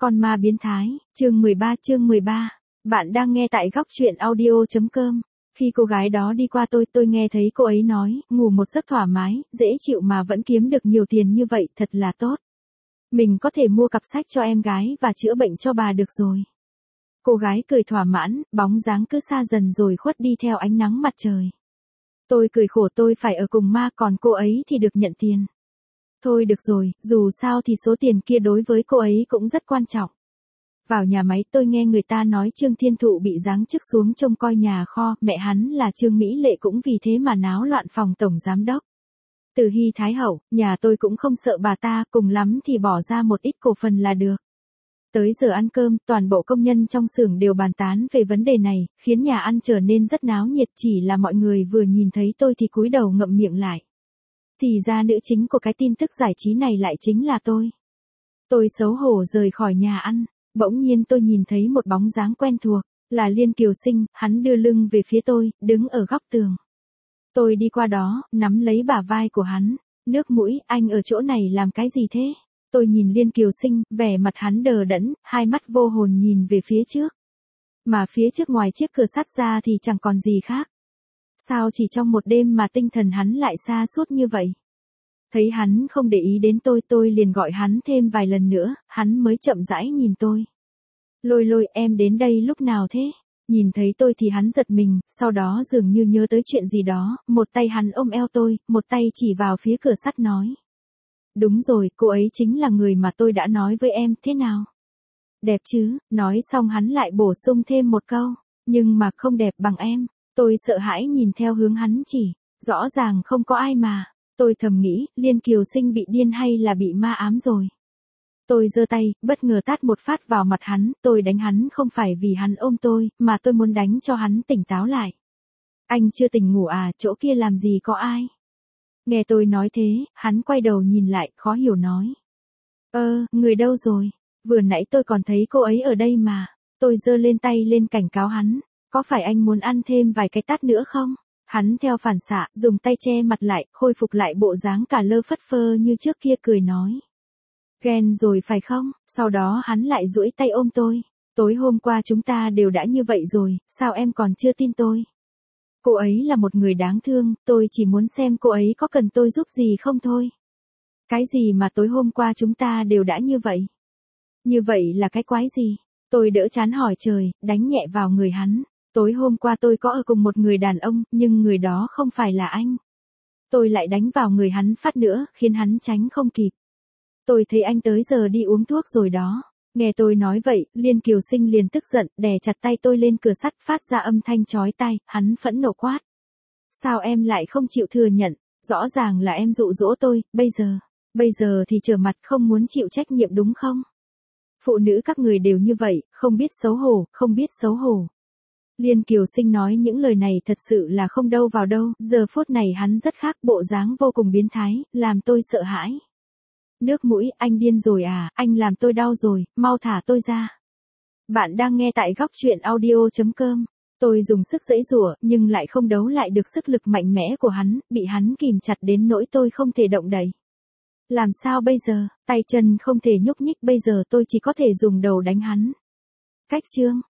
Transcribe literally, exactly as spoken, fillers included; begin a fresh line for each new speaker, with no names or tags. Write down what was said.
Con ma biến thái, chương mười ba chương mười ba. Bạn đang nghe tại góc truyện audio.com. Khi cô gái đó đi qua tôi, tôi nghe thấy cô ấy nói, ngủ một giấc thoải mái, dễ chịu mà vẫn kiếm được nhiều tiền như vậy, thật là tốt. Mình có thể mua cặp sách cho em gái và chữa bệnh cho bà được rồi. Cô gái cười thỏa mãn, bóng dáng cứ xa dần rồi khuất đi theo ánh nắng mặt trời. Tôi cười khổ, tôi phải ở cùng ma, còn cô ấy thì được nhận tiền. Thôi được rồi, dù sao thì số tiền kia đối với cô ấy cũng rất quan trọng. Vào nhà máy tôi nghe người ta nói Trương Thiên Thụ bị giáng chức xuống trông coi nhà kho, mẹ hắn là Trương Mỹ Lệ cũng vì thế mà náo loạn phòng tổng giám đốc. Từ Hy Thái Hậu, nhà tôi cũng không sợ bà ta, cùng lắm thì bỏ ra một ít cổ phần là được. Tới giờ ăn cơm, toàn bộ công nhân trong xưởng đều bàn tán về vấn đề này, khiến nhà ăn trở nên rất náo nhiệt, chỉ là mọi người vừa nhìn thấy tôi thì cúi đầu ngậm miệng lại. Thì ra nữ chính của cái tin tức giải trí này lại chính là tôi. Tôi xấu hổ rời khỏi nhà ăn, bỗng nhiên tôi nhìn thấy một bóng dáng quen thuộc, là Liên Kiều Sinh, hắn đưa lưng về phía tôi, đứng ở góc tường. Tôi đi qua đó, nắm lấy bả vai của hắn, nước mũi, anh ở chỗ này làm cái gì thế? Tôi nhìn Liên Kiều Sinh, vẻ mặt hắn đờ đẫn, hai mắt vô hồn nhìn về phía trước. Mà phía trước ngoài chiếc cửa sắt ra thì chẳng còn gì khác. Sao chỉ trong một đêm mà tinh thần hắn lại xa suốt như vậy? Thấy hắn không để ý đến tôi, tôi liền gọi hắn thêm vài lần nữa, hắn mới chậm rãi nhìn tôi. Lôi Lôi, em đến đây lúc nào thế? Nhìn thấy tôi thì hắn giật mình, sau đó dường như nhớ tới chuyện gì đó, một tay hắn ôm eo tôi, một tay chỉ vào phía cửa sắt nói. Đúng rồi, cô ấy chính là người mà tôi đã nói với em, thế nào? Đẹp chứ, nói xong hắn lại bổ sung thêm một câu, nhưng mà không đẹp bằng em. Tôi sợ hãi nhìn theo hướng hắn chỉ, rõ ràng không có ai mà. Tôi thầm nghĩ, Liên Kiều Sinh bị điên hay là bị ma ám rồi. Tôi giơ tay, bất ngờ tát một phát vào mặt hắn, tôi đánh hắn không phải vì hắn ôm tôi, mà tôi muốn đánh cho hắn tỉnh táo lại. Anh chưa tỉnh ngủ à, chỗ kia làm gì có ai? Nghe tôi nói thế, hắn quay đầu nhìn lại, khó hiểu nói. Ơ, người đâu rồi? Vừa nãy tôi còn thấy cô ấy ở đây mà. Tôi giơ lên tay lên cảnh cáo hắn, có phải anh muốn ăn thêm vài cái tát nữa không? Hắn theo phản xạ, dùng tay che mặt lại, khôi phục lại bộ dáng cả lơ phất phơ như trước kia, cười nói. Ghen rồi phải không? Sau đó hắn lại duỗi tay ôm tôi. Tối hôm qua chúng ta đều đã như vậy rồi, sao em còn chưa tin tôi? Cô ấy là một người đáng thương, tôi chỉ muốn xem cô ấy có cần tôi giúp gì không thôi. Cái gì mà tối hôm qua chúng ta đều đã như vậy? Như vậy là cái quái gì? Tôi đỡ chán hỏi trời, đánh nhẹ vào người hắn. Tối hôm qua tôi có ở cùng một người đàn ông, nhưng người đó không phải là anh. Tôi lại đánh vào người hắn phát nữa, khiến hắn tránh không kịp. Tôi thấy anh tới giờ đi uống thuốc rồi đó. Nghe tôi nói vậy, Liên Kiều Sinh liền tức giận, đè chặt tay tôi lên cửa sắt, phát ra âm thanh chói tai, hắn phẫn nộ quát. Sao em lại không chịu thừa nhận, rõ ràng là em dụ dỗ tôi, bây giờ, bây giờ thì trở mặt không muốn chịu trách nhiệm đúng không? Phụ nữ các người đều như vậy, không biết xấu hổ, không biết xấu hổ. Liên Kiều Sinh nói những lời này thật sự là không đâu vào đâu, giờ phút này hắn rất khác, bộ dáng vô cùng biến thái, làm tôi sợ hãi. Nước mũi, anh điên rồi à, anh làm tôi đau rồi, mau thả tôi ra. Bạn đang nghe tại góc truyện audio.com. Tôi dùng sức giãy giụa, nhưng lại không đấu lại được sức lực mạnh mẽ của hắn, bị hắn kìm chặt đến nỗi tôi không thể động đậy. Làm sao bây giờ, tay chân không thể nhúc nhích, bây giờ tôi chỉ có thể dùng đầu đánh hắn. Cách chương.